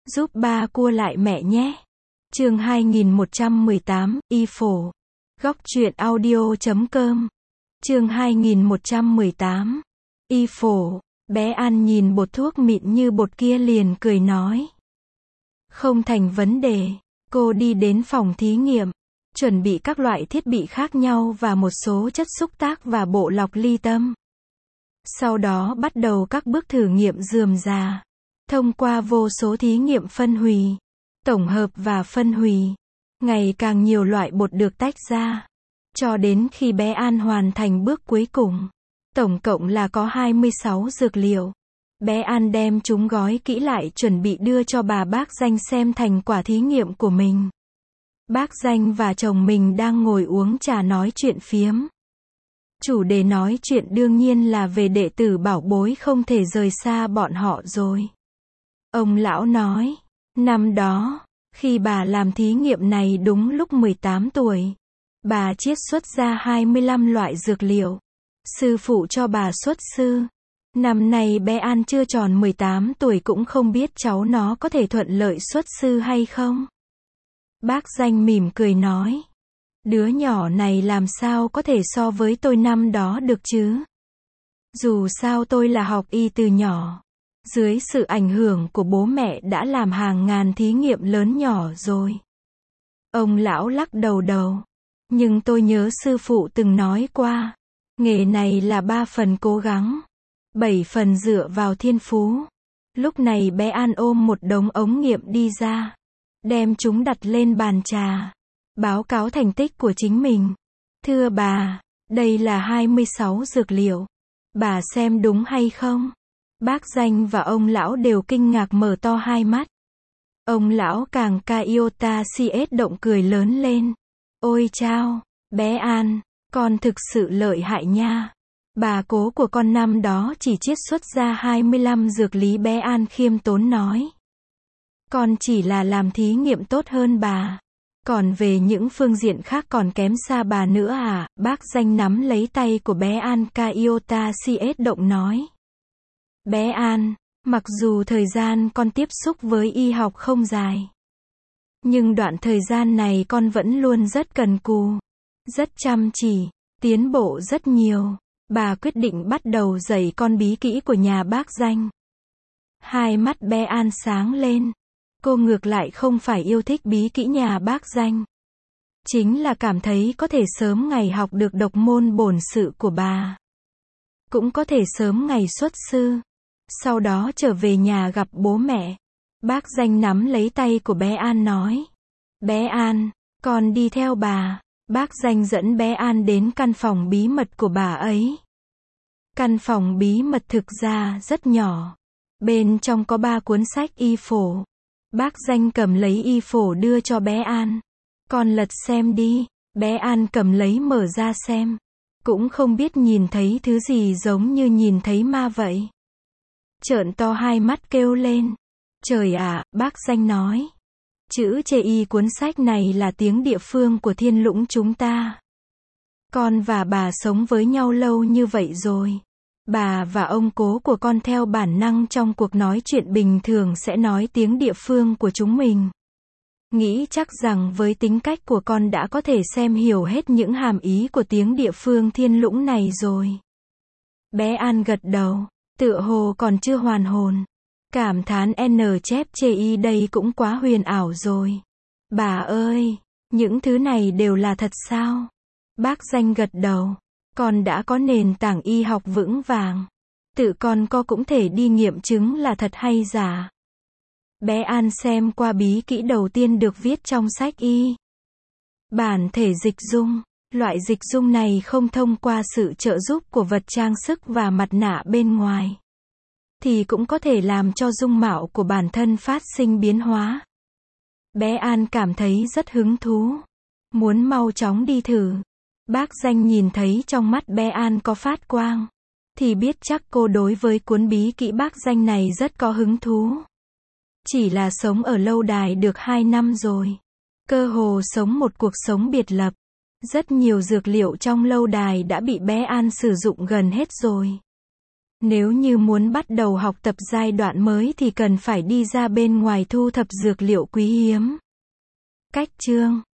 Giúp ba cua lại mẹ nhé. Chương 2118, y phổ. Góc truyện audio.com. Chương 2118, y phổ. Bé An nhìn bột thuốc mịn như bột kia liền cười nói. Không thành vấn đề. Cô đi đến phòng thí nghiệm, chuẩn bị các loại thiết bị khác nhau và một số chất xúc tác và bộ lọc ly tâm. Sau đó bắt đầu các bước thử nghiệm rườm rà. Thông qua vô số thí nghiệm phân hủy, tổng hợp và phân hủy, ngày càng nhiều loại bột được tách ra, cho đến khi bé An hoàn thành bước cuối cùng. Tổng cộng là có 26 dược liệu. Bé An đem chúng gói kỹ lại chuẩn bị đưa cho bác Danh xem thành quả thí nghiệm của mình. Bác Danh và chồng mình đang ngồi uống trà nói chuyện phiếm. Chủ đề nói chuyện đương nhiên là về đệ tử bảo bối không thể rời xa bọn họ rồi. Ông lão nói, năm đó, khi bà làm thí nghiệm này đúng lúc 18 tuổi, bà chiết xuất ra 25 loại dược liệu. Sư phụ cho bà xuất sư. Năm nay bé An chưa tròn 18 tuổi cũng không biết cháu nó có thể thuận lợi xuất sư hay không. Bác Danh mỉm cười nói, đứa nhỏ này làm sao có thể so với tôi năm đó được chứ? Dù sao tôi là học y từ nhỏ. Dưới sự ảnh hưởng của bố mẹ đã làm hàng ngàn thí nghiệm lớn nhỏ rồi. Ông lão lắc đầu. Nhưng tôi nhớ sư phụ từng nói qua, nghề này là 3 phần cố gắng, 7 phần dựa vào thiên phú. Lúc này bé An ôm một đống ống nghiệm đi ra, đem chúng đặt lên bàn trà, báo cáo thành tích của chính mình. Thưa bà, đây là 26 dược liệu. Bà xem đúng hay không? Bác Danh và ông lão đều kinh ngạc mở to hai mắt. Ông lão càng ca iota cs động cười lớn lên. Ôi chao, bé An, con thực sự lợi hại nha. Bà cố của con năm đó chỉ chiết xuất ra 25 dược lý, bé An khiêm tốn nói. Con chỉ là làm thí nghiệm tốt hơn bà. Còn về những phương diện khác còn kém xa bà nữa à? Bác Danh nắm lấy tay của bé An ca iota cs động nói. Bé An, mặc dù thời gian con tiếp xúc với y học không dài, nhưng đoạn thời gian này con vẫn luôn rất cần cù, rất chăm chỉ, tiến bộ rất nhiều. Bà quyết định bắt đầu dạy con bí kỹ của nhà bác Danh. Hai mắt bé An sáng lên. Cô ngược lại không phải yêu thích bí kỹ nhà bác Danh, chính là cảm thấy có thể sớm ngày học được độc môn bổn sự của bà, cũng có thể sớm ngày xuất sư, sau đó trở về nhà gặp bố mẹ. Bác Danh nắm lấy tay của bé An nói, bé An, con đi theo bà. Bác Danh dẫn bé An đến căn phòng bí mật của bà ấy. Căn phòng bí mật thực ra rất nhỏ. Bên trong có 3 cuốn sách y phổ. Bác Danh cầm lấy y phổ đưa cho bé An. Con lật xem đi. Bé An cầm lấy mở ra xem. Cũng không biết nhìn thấy thứ gì, giống như nhìn thấy ma vậy. Trợn to hai mắt kêu lên. Trời ạ, bác Danh nói. Chữ chê y cuốn sách này là tiếng địa phương của Thiên Lũng chúng ta. Con và bà sống với nhau lâu như vậy rồi. Bà và ông cố của con theo bản năng trong cuộc nói chuyện bình thường sẽ nói tiếng địa phương của chúng mình. Nghĩ chắc rằng với tính cách của con đã có thể xem hiểu hết những hàm ý của tiếng địa phương Thiên Lũng này rồi. Bé An gật đầu, tựa hồ còn chưa hoàn hồn. Cảm thán chép chê y đây cũng quá huyền ảo rồi. Bà ơi, những thứ này đều là thật sao? Bác Danh gật đầu. Con đã có nền tảng y học vững vàng. Tự con cũng thể đi nghiệm chứng là thật hay giả. Bé An xem qua bí kỹ đầu tiên được viết trong sách y. Bản thể dịch dung. Loại dịch dung này không thông qua sự trợ giúp của vật trang sức và mặt nạ bên ngoài, thì cũng có thể làm cho dung mạo của bản thân phát sinh biến hóa. Bé An cảm thấy rất hứng thú, muốn mau chóng đi thử. Bác Danh nhìn thấy trong mắt bé An có phát quang, thì biết chắc cô đối với cuốn bí kỹ bác Danh này rất có hứng thú. Chỉ là sống ở lâu đài được 2 năm rồi, cơ hồ sống một cuộc sống biệt lập. Rất nhiều dược liệu trong lâu đài đã bị bé An sử dụng gần hết rồi. Nếu như muốn bắt đầu học tập giai đoạn mới thì cần phải đi ra bên ngoài thu thập dược liệu quý hiếm. Cách chương